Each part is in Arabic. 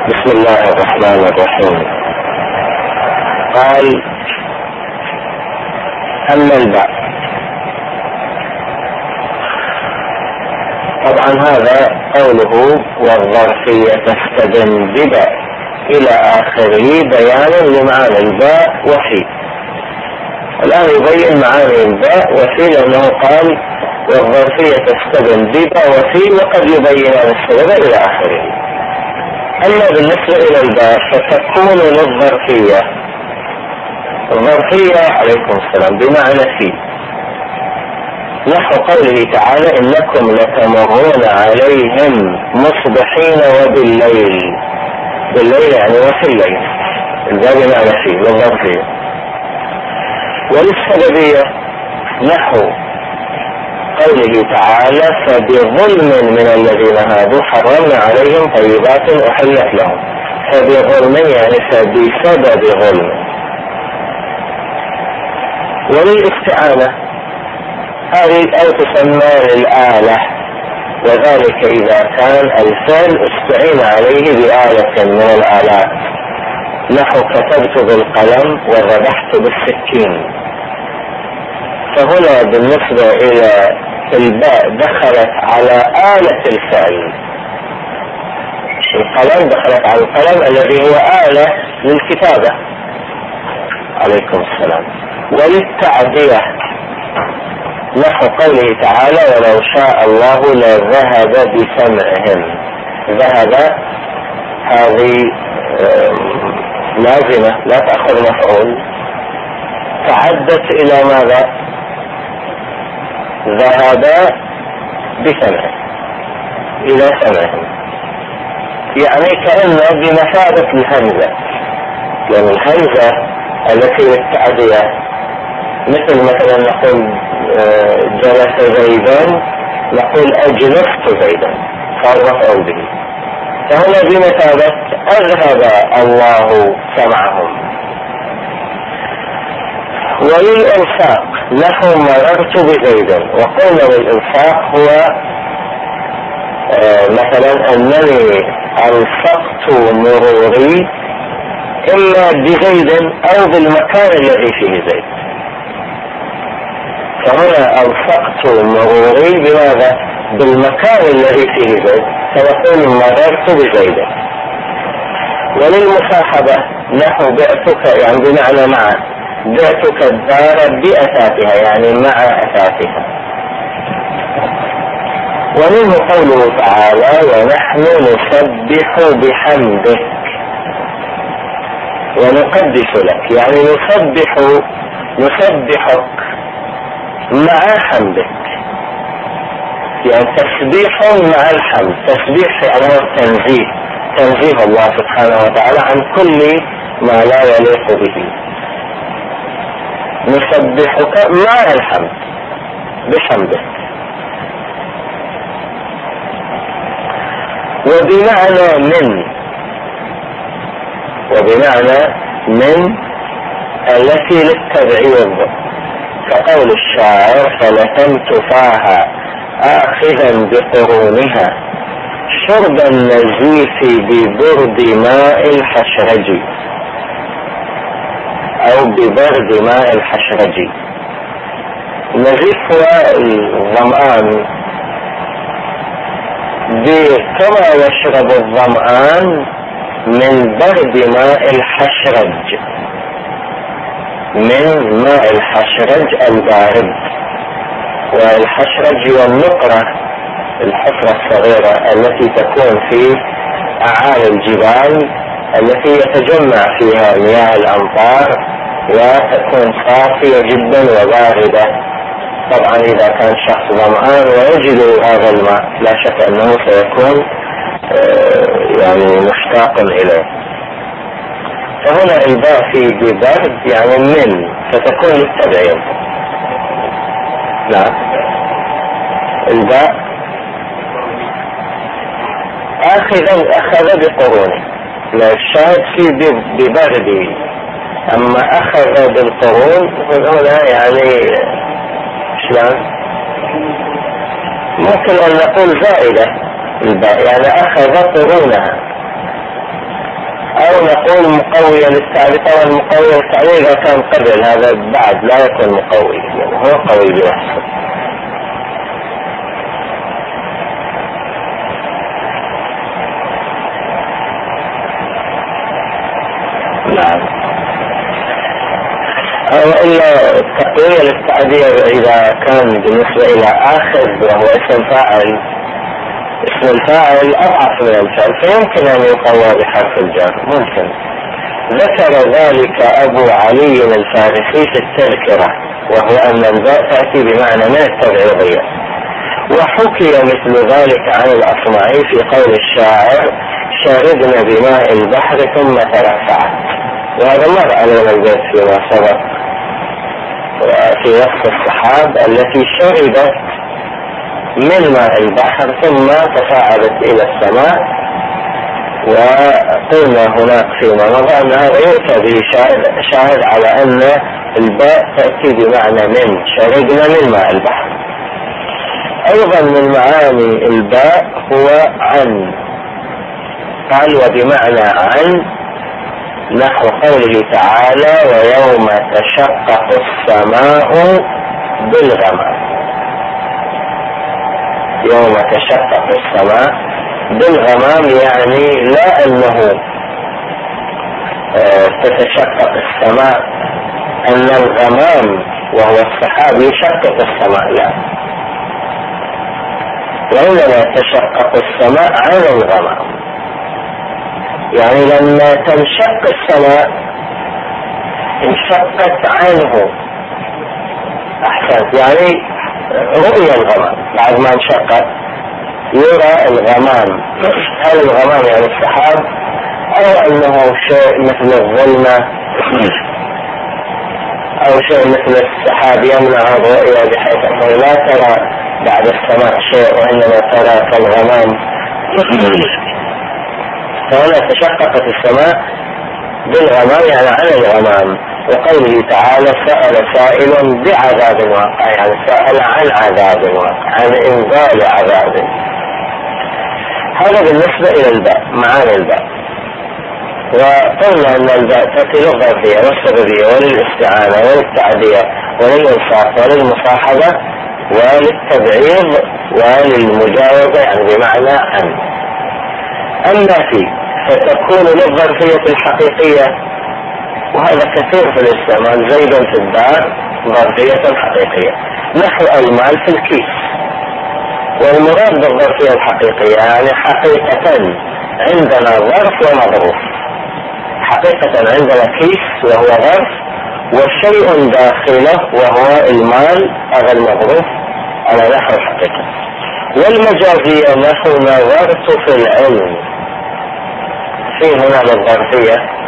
بسم الله الرحمن الرحيم. قال: أما الباء. طبعا هذا قوله والظرفية تستجنب إلى آخره بيان لمعاني الباء وفي. الآن يبين معاني الباء وفي، لأنه قال والظرفية تستجنب وفي، وقد يبين السبب إلى آخره. أما بالنسبة إلى الباء فتكون للظرفية، الظرفية عليكم السلام بمعنى في، نحو قوله تعالى: إنكم لتمرون عليهم مصبحين وبالليل. بالليل يعني وفي الليل، الباء بمعنى في للظرفية. وللسببية نحو قوله تعالى: فبظلم من الذين هادوا حرمنا عليهم طيبات أحلت لهم. فبظلم يعني فبسبب ظلم. وللاستعانة هذه أو تسمى للآلة، وذلك إذا كان الفعل استعين عليه بآلة من الآلات، نحو كتبت بالقلم وذبحت بالسكين. فهنا بالنسبة إلى الباء دخلت على آلة الفعل، القلم دخلت على القلم الذي هو آلة للكتابة عليكم السلام. وللتعدية نحو قوله تعالى: ولو شاء الله لذهب بسمعهم. ذهب هذه لازمة لا تأخذ مفعول، تعدت إلى ماذا؟ ذهب بسمعه إلى سمعهم، يعني كأنه بمثابة الهمزة، لأن الهمزة التي للتعدية مثلا نقول جلس زيدا، نقول أجلست زيدا، صار مفعول به. فهنا بمثابة أذهب الله سمعهم. وللإلصاق نحو مررت بزيد، وقلنا للإلصاق هو مثلا أنني ألصقت مروري إما بزيد أو بالمكان الذي فيه زيد. فهنا ألصقت مروري بماذا؟ بالمكان الذي فيه زيد، فنقول مررت بزيد. وللمصاحبة نحو بعتك يعني بمعنى معه، بعتك الدار بأثاثها يعني مع أثاثها. ومنه قوله تعالى: ونحن نسبح بحمدك ونقدس لك، يعني نسبحك مع حمدك، يعني تسبيح مع الحمد. تسبيح يعني هو التنزيه، تنزيه الله سبحانه وتعالى عن كل ما لا يليق به. نسبحك مع الحمد بحمدك. وبمعنى من التي للتبعيض، كقول الشاعر: فلتمت فاها آخذا بقرونها شرب النزيف ببرد ماء الحشرج، أو ببرد ماء الحشرج. النزيف هو الظمآن، كما يشرب الظمآن من برد ماء الحشرج، من ماء الحشرج البارد. والحشرج هو النقرة، الحفرة الصغيرة التي تكون في أعالي الجبال، التي يتجمع فيها مياه الأمطار وتكون صافية جدا وباردة. طبعا إذا كان شخص ظمآن ويجد هذا الماء لا شك أنه سيكون يعني مشتاق إليه. فهنا الباء في ببرد يعني من، فتكون للتبعيض. نعم. الباء أخذ بقرونه، لا الشاهد في ببرد. أما أخذ بالقرون هنا يعني شلون؟ ممكن أن نقول زائدة الباء، يعني أخذ قرونها، أو نقول مقوية للتعبير. طبعا مقوية للتعبير إذا كان قبل هذا بعد لا يكون مقوي، يعني هو قوي بنفسه. نعم. وإلا التقوية للتعبير إذا كان بالنسبة إلى آخر وهو اسم فاعل، اسم الفاعل أضعف من الفعل فيمكن أن يقوى بحرف الجر، ممكن. ذكر ذلك أبو علي الفارسي في التذكرة، وهو أن الباء تأتي بمعنى من التبعيضية. وحكي مثل ذلك عن الأصمعي في قول الشاعر: شربنا بماء البحر ثم ترفعت. وهذا مر علينا البيت فيما سبق في وصف الصحاب التي شربت من ماء البحر ثم تصاعدت إلى السماء. وقلنا هناك فيما مضى أن هذا يؤتى به شاهد على أن الباء تأتي بمعنى من، شربنا من ماء البحر. أيضا من معاني الباء هو عن، قال وبمعنى عن نحو قوله تعالى: ويوم تشقق السماء بالغمام. يوم تشقق السماء بالغمام يعني لا أنه تتشقق السماء أن الغمام وهو السحاب يشقق السماء، لا، وإنما تشقق السماء عن الغمام. يعني لما تنشق السماء انشقت عنه. أحسنت، يعني رؤية الغمام بعد ما انشقت يرى الغمام. هل الغمام يعني السحاب أو أنه شيء مثل الظلمة أو شيء مثل السحاب يمنع الرؤية بحيث أنه لا ترى بعد السماء شيء وإنما ترى كالغمام. فهنا تشققت السماء بالغمام يعني عن الغمام. وقوله تعالى: سأل سائل بعذاب واقع، يعني سأل عن عذاب واقع، عن إنزال عذاب. هذا بالنسبة إلى الباء، معاني الباء. وقلنا أن الباء تأتي للظرفية والسببية وللاستعانة وللتعدية وللإنصاف وللمصاحبة وللتبعيض وللمجاوبة، يعني بمعنى عن. أما فتكون للظرفية الحقيقية، وهذا كثير في الاستعمال: زيد في الدار ظرفية حقيقية، نحو المال في الكيس. والمراد بالظرفية الحقيقية يعني حقيقة عندنا ظرف ومظروف. حقيقة عندنا كيس وهو ظرف وشيء داخله وهو المال هذا المظروف على نحو الحقيقة. والمجازية نحو نظرت في العلم، في هنا للظرفية.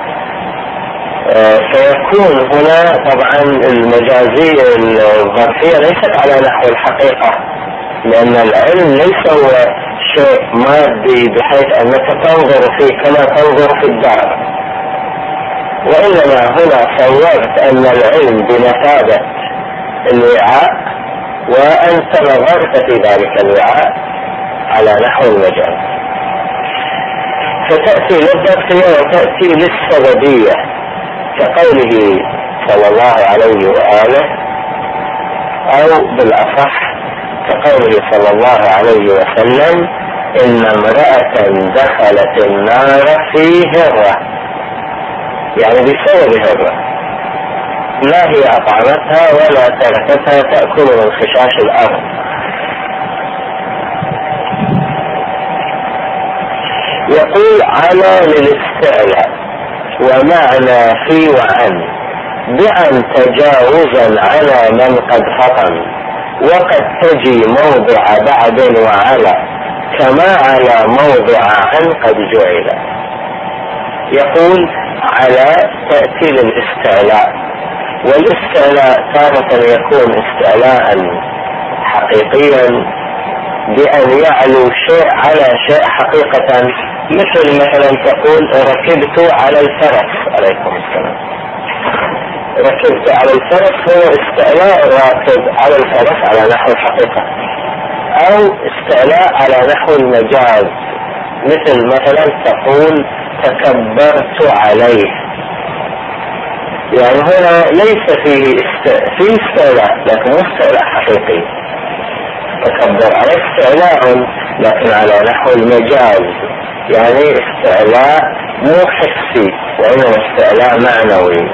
فيكون هنا طبعا المجازية الظرفية ليست على نحو الحقيقة، لأن العلم ليس هو شيء مادي بحيث أنك تنظر فيه كما تنظر في الدار، وإنما هنا صورت أن العلم بمثابة الوعاء وأنت نظرت في ذلك الوعاء على نحو المجاز. فتأتي للظرفية وتأتي للسببية كقوله صلى الله عليه وآله، أو بالأصح كقوله صلى الله عليه وسلم: إن امرأة دخلت النار في هرة، يعني بسبب هرة، لا هي أطعمتها ولا تركتها تأكل من خشاش الأرض. يقول: على للاستعلاء، ومعنى في وعن، بأن تجاوزا على من قد فطن، وقد تجي موضع بعد وعلى، كما على موضع عن قد جعل. يقول: على تأتي للاستعلاء، والاستعلاء تارة يكون استعلاء حقيقيا بأن يعلو شيء على شيء حقيقة، مثلا تقول: ركبت على الفرس، عليكم السلام. ركبت على الفرس هو استعلاء الراكب على الفرس على نحو الحقيقة، أو استعلاء على نحو المجاز، مثلا تقول: تكبرت عليه. يعني هنا ليس فيه استعلاء، لكن استعلاء حقيقي. تكبر عليه استعلاء لكن على نحو المجاز، يعني استعلاء مو حسي وإنما استعلاء معنوي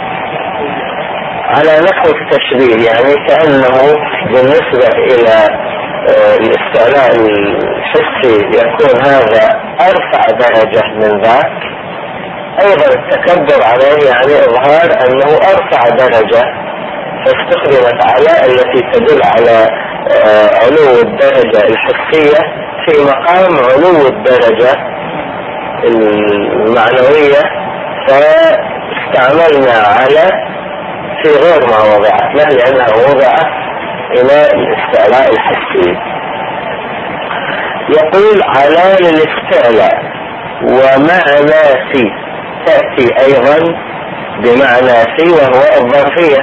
على نحو التشبيه. يعني كأنه بالنسبة إلى الاستعلاء الحسي يكون هذا أرفع درجة من ذاك، أيضا التكبر عليه يعني إظهار أنه أرفع درجة، فاستخدمت على التي تدل على علو الدرجة الحسية في مقام علو الدرجة المعنوية، فاستعملنا على في غير ما وضعت له لأنها وضعت إلى الاستعلاء الحسي. يقول على للاستعلاء ومعنى في تأتي أيضا بمعنى في وهو الظرفية،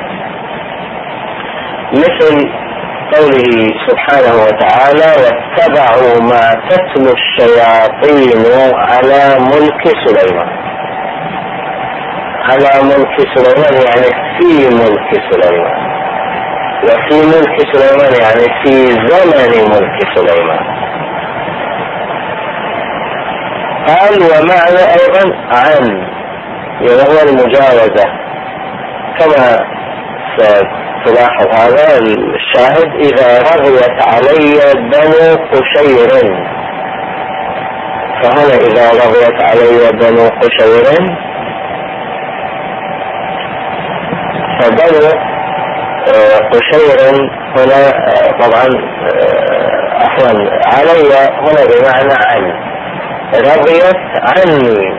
مثل قوله سبحانه وتعالى واتبعوا ما تتلو الشياطين على ملك سليمان. على ملك سليمان يعني في ملك سليمان، وفي ملك سليمان يعني في زمن ملك سليمان. قال ومعنى أيضا عن، يعني هو المجاوزة، كما ستلاحظ هذا الشاهد إذا رضيت علي بنو قشير، فهنا إذا رضيت علي بنو قشير فبنو قشير هنا طبعا عفوا علي هنا بمعنى عن، رضيت عني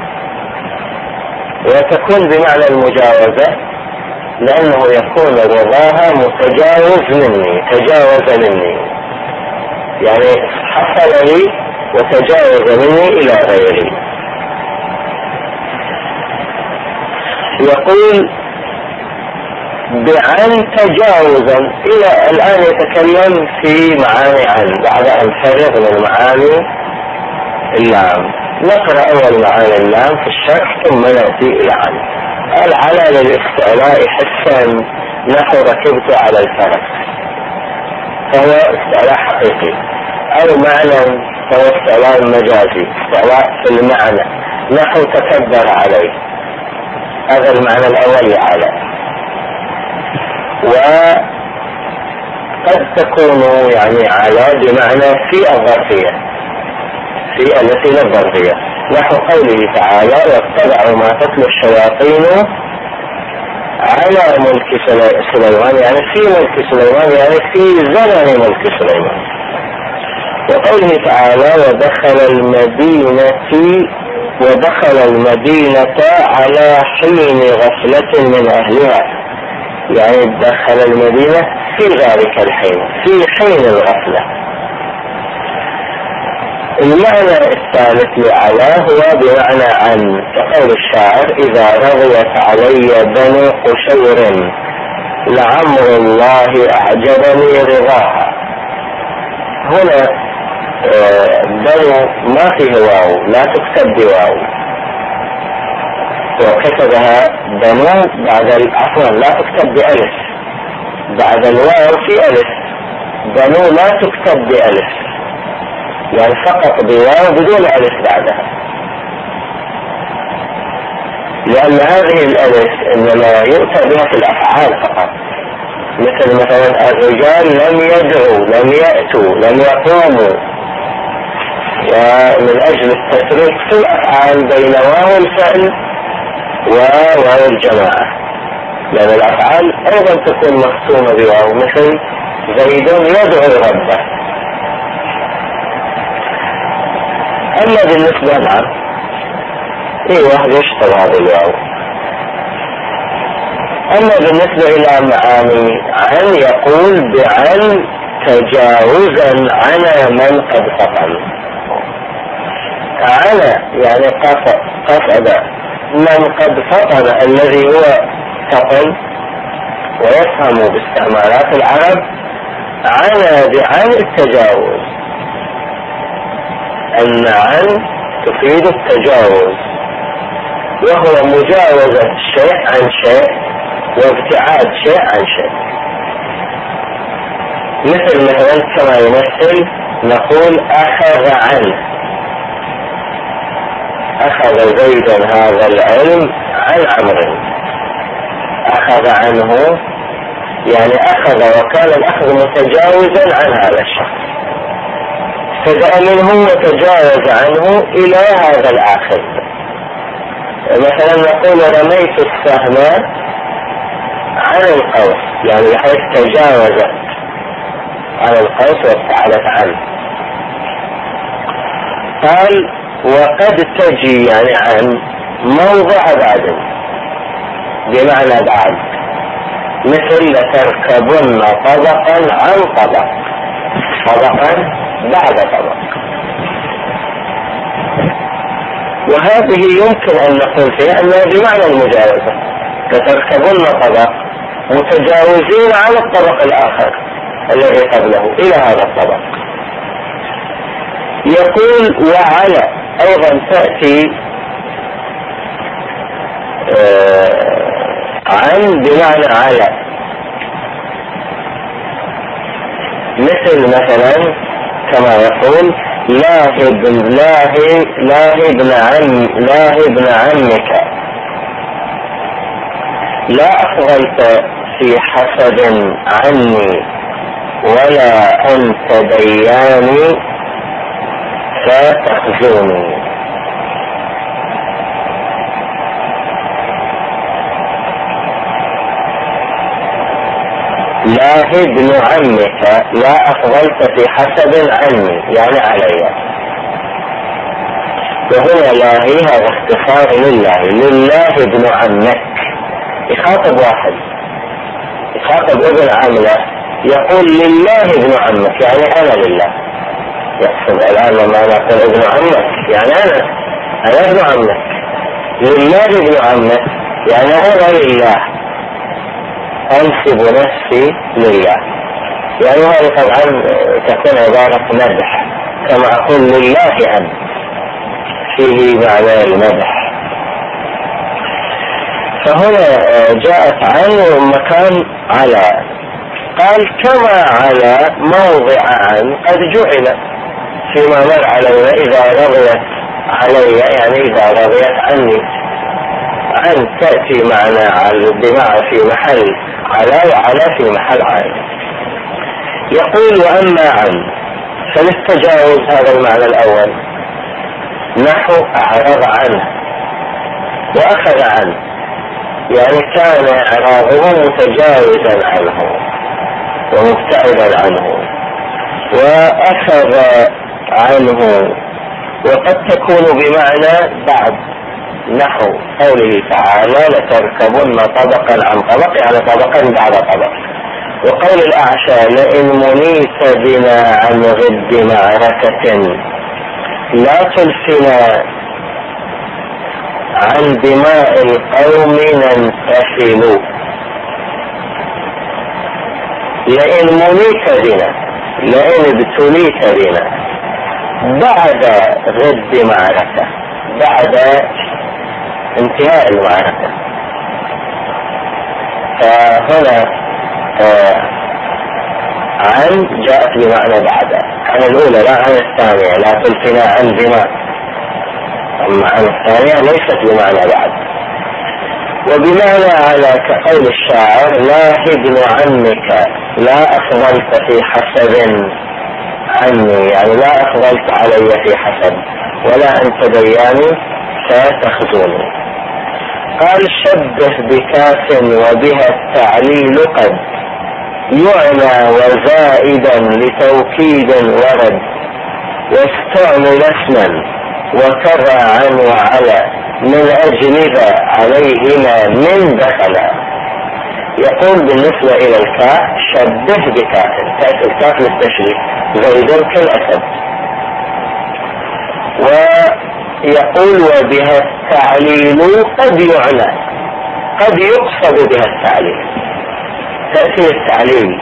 وتكون بمعنى المجاوزة، لأنه يكون رضاها متجاوز مني، تجاوز مني، يعني حصل لي وتجاوز مني إلى غيري. يقول بعن تجاوزا، إلى الآن يتكلم في معاني عن بعد أن فرغ من معاني اللام. نقرأ أول معاني اللام في الشرح ثم نأتي إلى عن. قال على للاستعلاء حسا نحو ركبت على الفرس، فهو استعلاء حقيقي، أو معنى فهو استعلاء مجازي، استعلاء في المعنى نحو تكبر عليه، هذا المعنى الأول على. وقد تكون يعني على بمعنى في الظرفية، في التي لا الظرفية، نحو قوله تعالى واتبعوا ما تتلو الشياطين على ملك سليمان، يعني في ملك سليمان يعني في زمن ملك سليمان. وقوله تعالى ودخل المدينة على حين غفلة من أهلها، يعني دخل المدينة في ذلك الحين، في حين الغفلة. المعنى الثالث لعلى هو بمعنى عن، كقول الشاعر إذا رضيت علي بنو قشير لعمر الله أعجبني رضاها. هنا بنو ما فيه واو، لا تكتب بواو، وكتبها بنو بعد عفوا لا تكتب بألف، بعد الواو في ألف، بنو لا تكتب بألف، يعني فقط بواو بدون ألف بعدها، لأن هذه الألف إنما يؤتى بها في الأفعال فقط، مثل مثلا الرجال لم يدعوا، لم يأتوا، لم يقوموا، ومن أجل التفريق في الأفعال بين واو الفعل وواو الجماعة، لأن الأفعال أيضا تكون مختومة بواو، مثل زيد يدعو ربه. أما بالنسبة لنا واحد يشتغل هذا الواو. أما بالنسبة إلى معاني عن يقول بعن تجاوزا عن من قد فطن. عن يعني قصد من قد فطن الذي هو فطن ويفهم باستعمالات العرب، عن بعن التجاوز، أن عن تفيد التجاوز، وهو مجاوزة شيء عن شيء وابتعاد شيء عن شيء. مثلا كما يمثل نقول أخذ عنه، أخذ زيد هذا العلم عن عمرو، أخذ عنه يعني أخذ وكان الأخذ متجاوزا عن هذا الشخص، ابتدأ منه وتجاوز عنه إلى هذا الآخر. مثلا نقول رميت السهم عن القوس، يعني بحيث تجاوزت عن القوس وابتعدت عنه. قال وقد تجي يعني عن موضع بعد بمعنى بعد، مثل لتركبن طبقا عن طبق، طبقا بعد طبق. وهذه يمكن أن نقول فيها أنها بمعنى المجاوزة، لتركبن طبق متجاوزين عن الطبق الآخر الذي قبله إلى هذا الطبق. يقول وعلى أيضا تأتي عن بمعنى على، مثلا كما يقول لاهي ابن عمك، لا أفضلت في حسد عني ولا أنت دياني فتخزوني. لاهي ابن عمك لا أفضلت في حسد عني يعني علي. وهنا لاهي هذا اختصار لله ابن عمك، يخاطب واحد، يخاطب ابن عمله، يقول لله ابن عمك يعني أنا لله. يقصد الآن لما نقول ابن عمك يعني أنا ابن عمك، لله ابن عمك يعني أنا لله، أنسب نفسي لله. يعني هذه طبعا تكون عبارة مدح، كما أقول لله أن فيه معنى المدح. فهنا جاءت عن مكان على. قال كما على موضع عن قد جعل فيما مر علينا إذا رضيت علي يعني إذا رضيت عني. عن تأتي معنا بمعنى في محل على، وعلى في محل عن. يقول وأما عن فللتجاوز هذا المعنى الأول، نحو أعرض عنه وأخذ عنه، يعني كان إعراضه متجاوزا عنه ومبتعدا عنه، وأخذ عنه. وقد تكون بمعنى بعد، نحو قوله تعالى لتركبن طبقا عن طبق يعني طبقا بعد طبق. وقول الأعشى لئن منيت بنا عن غد معركة لا تلفنا عن دماء القوم ننتفل. لئن منيت بنا، لئن ابتليت بنا بعد غد معركة، بعد انتهاء المعركة. فهنا عن جاءت بمعنى بعد، عن الأولى لا عن الثانية، لا تلفنا عن دماء. أما عن الثانية ليست بمعنى بعد. وبمعنى على كقول الشاعر لا ابن عمك لا أفضلت في حسب عني، يعني لا أفضلت علي في حسب ولا أنت دياني فتخزوني. قال شبه بكاف وبها التعليل قد يعنى وزائدا لتوكيد ورد، واستعمل اسما وكرى عن وعلى من أجل ذا عليهما من دخلا. يقول بالنسبة إلى الكاف شبه بكاف، تأتي الكاف للتشبيه زيد كالأسد. ويقول وبها التعليل قد يعنى، قد يقصد بها التعليل، تأتي التعليل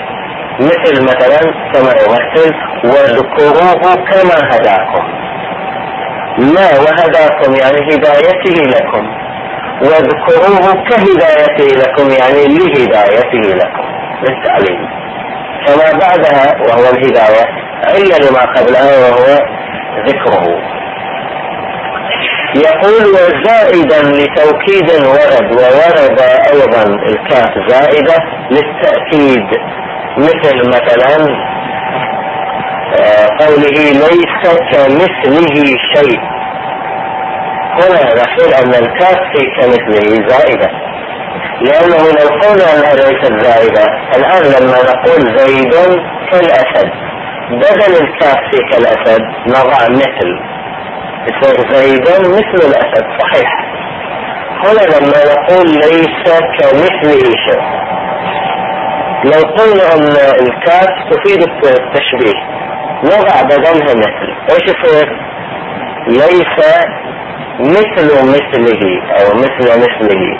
مثلا كما يمثل واذكروه كما هداكم، ما وهداكم يعني هدايته لكم، واذكروه كهدايته لكم يعني لهدايته لكم للتعليم. فما بعدها وهو الهداية علة لما قبلها وهو ذكره. يقول وزائدا لتوكيد ورد، وورد أيضا الكاف زائدة للتأكيد، مثلا قوله ليس كمثله شيء. هنا نقول أن الكاف في كمثله زائدة، لأنه لو قلنا أنها ليست زائدة الآن لما نقول زيد كالأسد بدل الكاف في كالأسد نضع مثل، يصير زيد مثل الأسد صحيح. هنا لما نقول ليس كمثله شيء، لو قلنا أن الكاف تفيد التشبيه نضع بدلها مثل، ايش يصير؟ ليس مثل مثله او مثل مثله،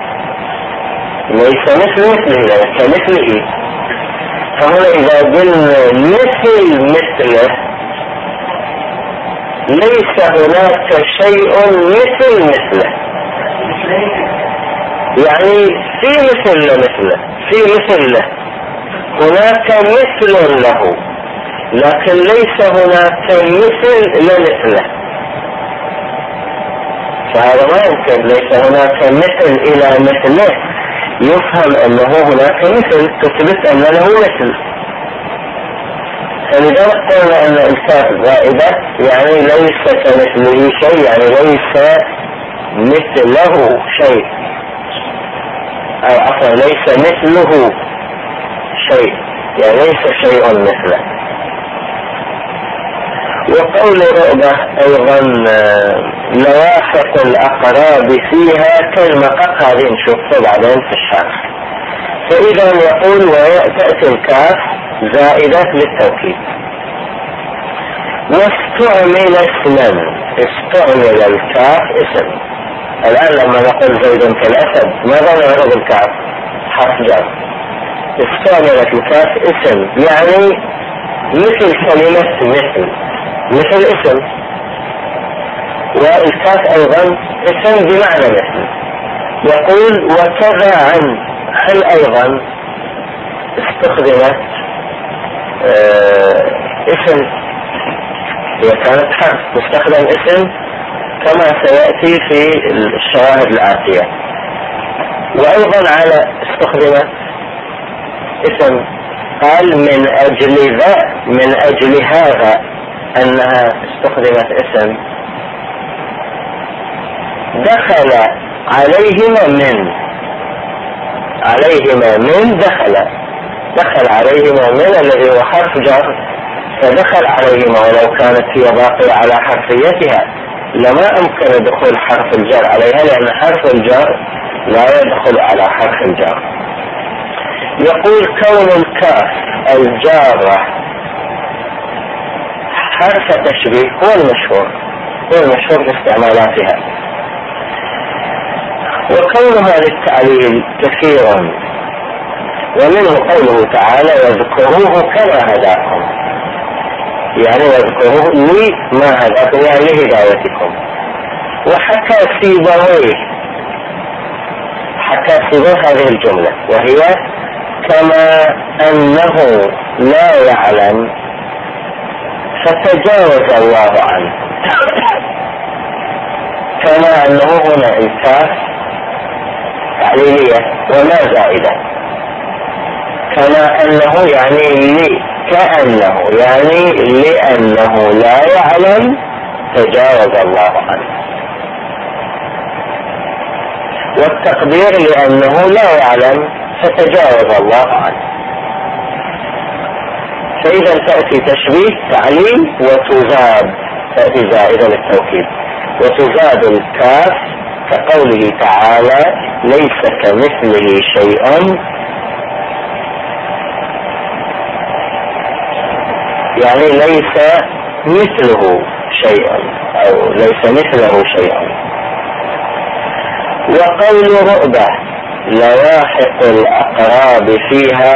ليس مثل مثله كمثله. فهنا اذا قلنا مثل مثله ليس هناك شيء مثل مثله، يعني في مثل له هناك مثل له، لكن ليس هناك مثل لمثله. فهذا ما يمكن، ليس هناك مثل الى مثله يفهم انه هناك مثل تثبت ان له مثل. فلذلك قلنا ان الكاف زائدة يعني ليس كمثله شيء، يعني ليس مثله شيء، او عفوا ليس مثله شيء، يعني ليس شيء مثله. وقول رؤبة ايضا لواحق الاقراب فيها كالمقق، هذه نشوفه بعدين في الشرح. فاذا يقول وتأتي الكاف زائدة للتوكيد. واستعمل اسما، استعمل الكاف اسم. الان لما نقول زيد كالاسد ماذا نعرض الكاف؟ حرف جر. استعملت الكاف اسم يعني مثل كلمة مثل اسم، والكاف ايضا اسم بمعنى مثل. يقول وكذا عن ايضا استخدمت اسم، هي كانت حرف تستخدم اسم كما سيأتي في الشواهد الآتية. وايضا على استخدمت اسم، قال من اجل هذا انها استخدمت اسم دخل عليهما من دخل عليهما من الذي هو حرف جر، فدخل عليهما، ولو كانت هي باقية على حرفيتها لما امكن دخول حرف الجر عليها، لان حرف الجر لا يدخل على حرف الجر. يقول كون الكاف الجارة حرف تشبيه هو المشهور في استعمالاتها، وكونها للتعليل كثيرا، ومنه قوله تعالى واذكروه كما هداكم، يعني واذكروه لي ما هداكم يعني لهدايتكم. وحكى سيبويه هذه الجملة، وهي كما أنه لا يعلم فتجاوز الله عنه. كما أنه هنا الكاف تعليلية وما زائدة، كما أنه يعني كأنه يعني لأنه لا يعلم تجاوز الله عنه، والتقدير لأنه لا يعلم فتجاوز الله عنه. فإذا تأتي تشبيه تعليل وتزاد، تأتي زائدة للتوكيد، وتزاد الكاف كقوله تعالى ليس كمثله شيء، يعني ليس مثله شيء أو ليس مثله شيء. وقول رؤبة لواحق الأقراب فيها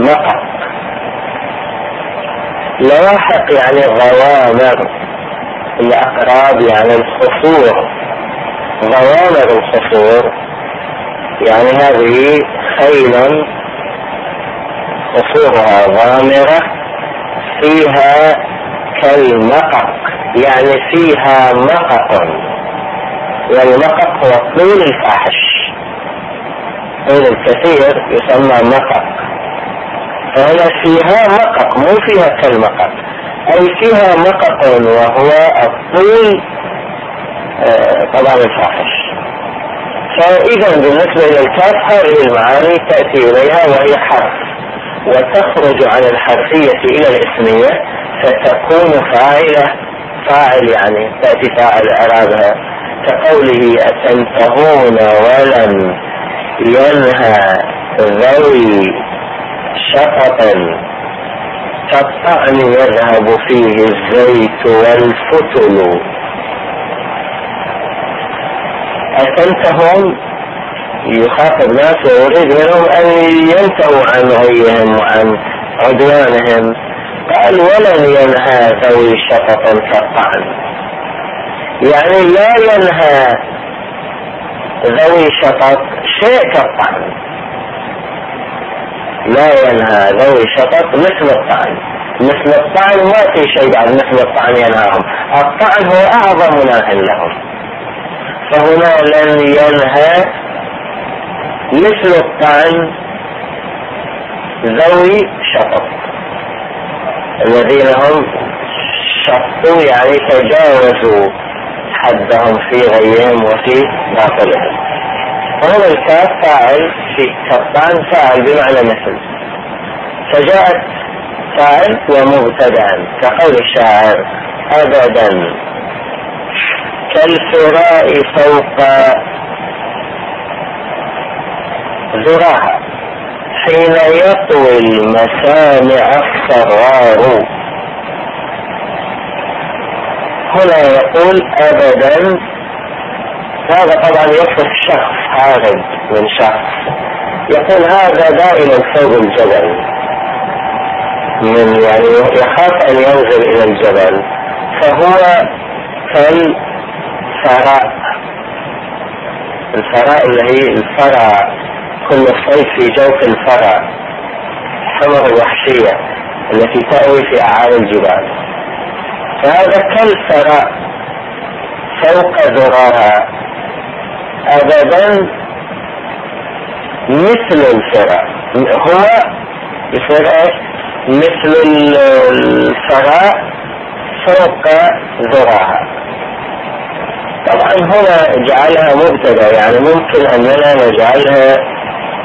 كالمقق. لواحق يعني غوامر، الأقراب يعني الخصور، ضوامر الخصور، يعني هذه خيل خصورها ضامرة فيها كالمقق، يعني فيها مقق، والمقق هو طول الفحش، طول الكثير يسمى مقق، فهنا فيها مقق مو فيها كالمقق، أي فيها مقق وهو الطول طبعا الفاحش. فإذا بالنسبة إلى الكاف هذه المعاني تأتي إليها وهي حرف، وتخرج عن الحرفية إلى الاسمية فتكون فاعل يعني تأتي فاعل إعرابها، كقوله أتنتهون ولم ينهى ذوي شطط كالطعن يذهب فيه الزيت والفتل. أتنتهون يخاطب ناس ويريد منهم أن ينتهوا عن غيهم وعن عدوانهم، قال ولن ينهى ذوي شطط كالطعن، يعني لا ينهى ذوي شطط شيء كالطعن، لا ينهى ذوي شطط مثل الطعن، مثل الطعن ما في شيء بعد مثل الطعن ينهاهم، الطعن هو أعظم مناه لهم، فهنا لن ينهى مثل الطعن ذوي شطط الذين هم شطوا يعني تجاوزوا حدهم في غيهم وفي باطلهم. فهنا الكاف فاعل في كالطعن فاعل بمعنى مثل، فجاءت فاعل ومبتدأ كقول الشاعر أبدا كالفراء فوق ذراها حين يطوي المسامع الصرار. هنا يقول أبدا، هذا طبعا يصف شخص هارب من شخص، يقول هذا دائما فوق الجبل، من يعني يخاف أن ينزل إلى الجبل، فهو كالفراء، الفراء اللي هي الفرع كل الصيف في جوف الفرع، الحمر الوحشية التي تأوي في أعالي الجبال، فهذا كالفراء فوق ذراها أبدا مثل الفراء، هو يصير مثل الفراء فوق ذراها. طبعا هنا جعلها مبتدأ، يعني ممكن أننا نجعلها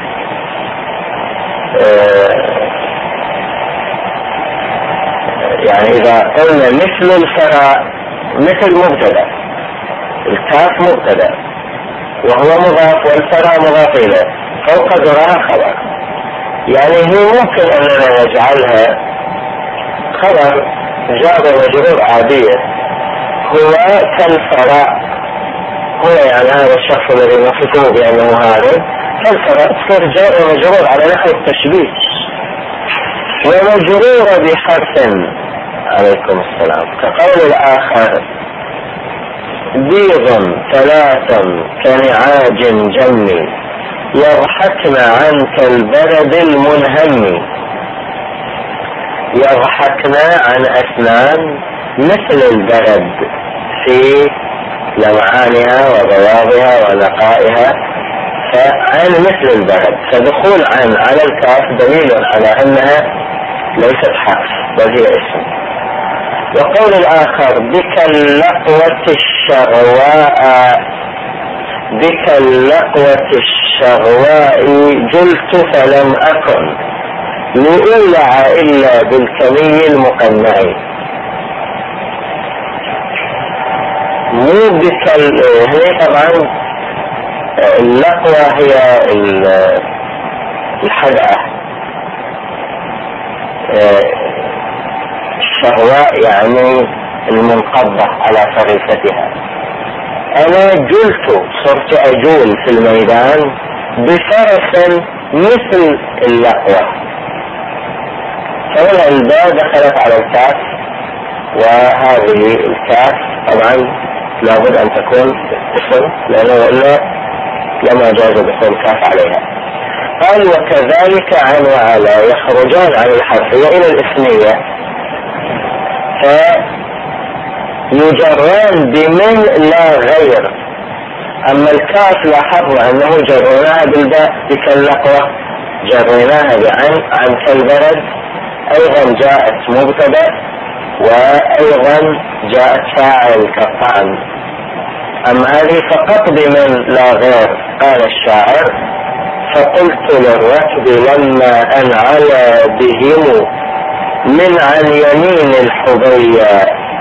يعني إذا قلنا مثل الفراء مثل مبتدأ، الكاف مبتدأ وهو مضاف والفراء مضاف إليه، فوق ذراها خبر، يعني هي ممكن أننا نجعلها خبر جار ومجرور عادية، هو كالفراء، هو يعني هذا الشخص الذي نصفه بأنه هارب كالفراء، تصير جار ومجرور على نحو التشبيه، ومجرور بحرف عليكم السلام، كقول الآخر بيض ثلاث كنعاج جم يضحكن عنك البرد المنهم، يضحكن عن أسنان مثل البرد في لمعانها وبياضها ونقائها، فعن مثل البرد، فدخول عن على الكاف دليل على أنها ليست حرف بل هي اسم. وقول الآخر بك اللقوة الشغواء، بك اللقوة الشغواء جلت فلم أكن لأولع إلا بالكمي المقنع، مو بك هي طبعا اللقوة هي الحدقة، الشغواء يعني المنقبة على فريستها. أنا جلت صرت أجول في الميدان بفرس مثل اللقوة، فهنا الباء دخلت على الكاف، وهذه الكاف طبعا لابد أن تكون اسم، لأنه إلا لما جاز دخول كاف عليها. قال وكذلك عن وعلى يخرجان عن الحرفية إلى الاسمية فيجران بمن لا غير. أما الكاف لاحظنا أنه جريناها بالباء كاللقوة، جريناها عن كالبرد، أيضا جاءت مبتدأ وأيضا جاءت فاعل كالطعن. أما هذه فقط بمن لا غير. قال الشاعر فقلت للركب لما أنعلى بهم من عن يمين الحبيا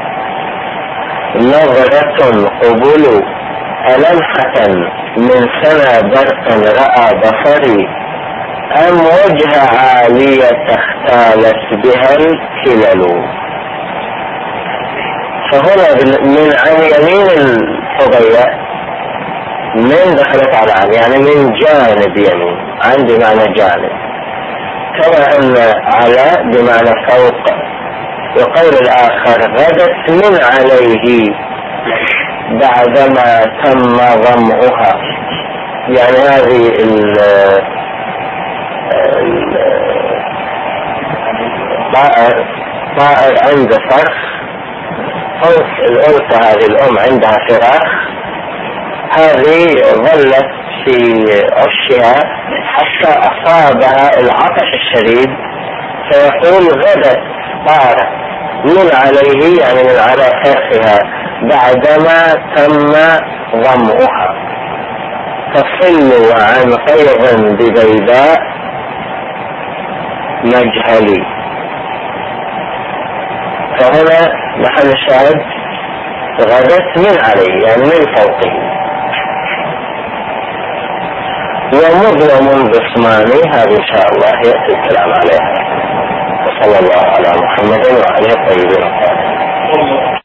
نظرة قبل ألمحة من سنى برق رأى بصري أم وجه عالية اختالت بها الكلل. فهنا من عن يمين الحبيا من دخلت على عن، يعني من جانب يمين، عن بمعنى جانب، كما أن على بمعنى فوق. وقول الآخر غدت من عليه بعدما تم ظمئها، يعني هذه طائر عند فرخ، الأنثى هذه الأم عندها فراخ، هذه ظلت في عشها حتى أصابها العطش الشديد، فيقول غدت طارت من عليه، يعني من على فرخها بعدما تم ظمئها تصل عن قيض ببيداء مجهلي. فهنا محل الشاهد غدت من عليه، يعني من فوقه. ومظلم بصماني هذه إن شاء الله يأتي الكلام عليها. وصلى الله على محمد وعلى الطيبين الطاهرين.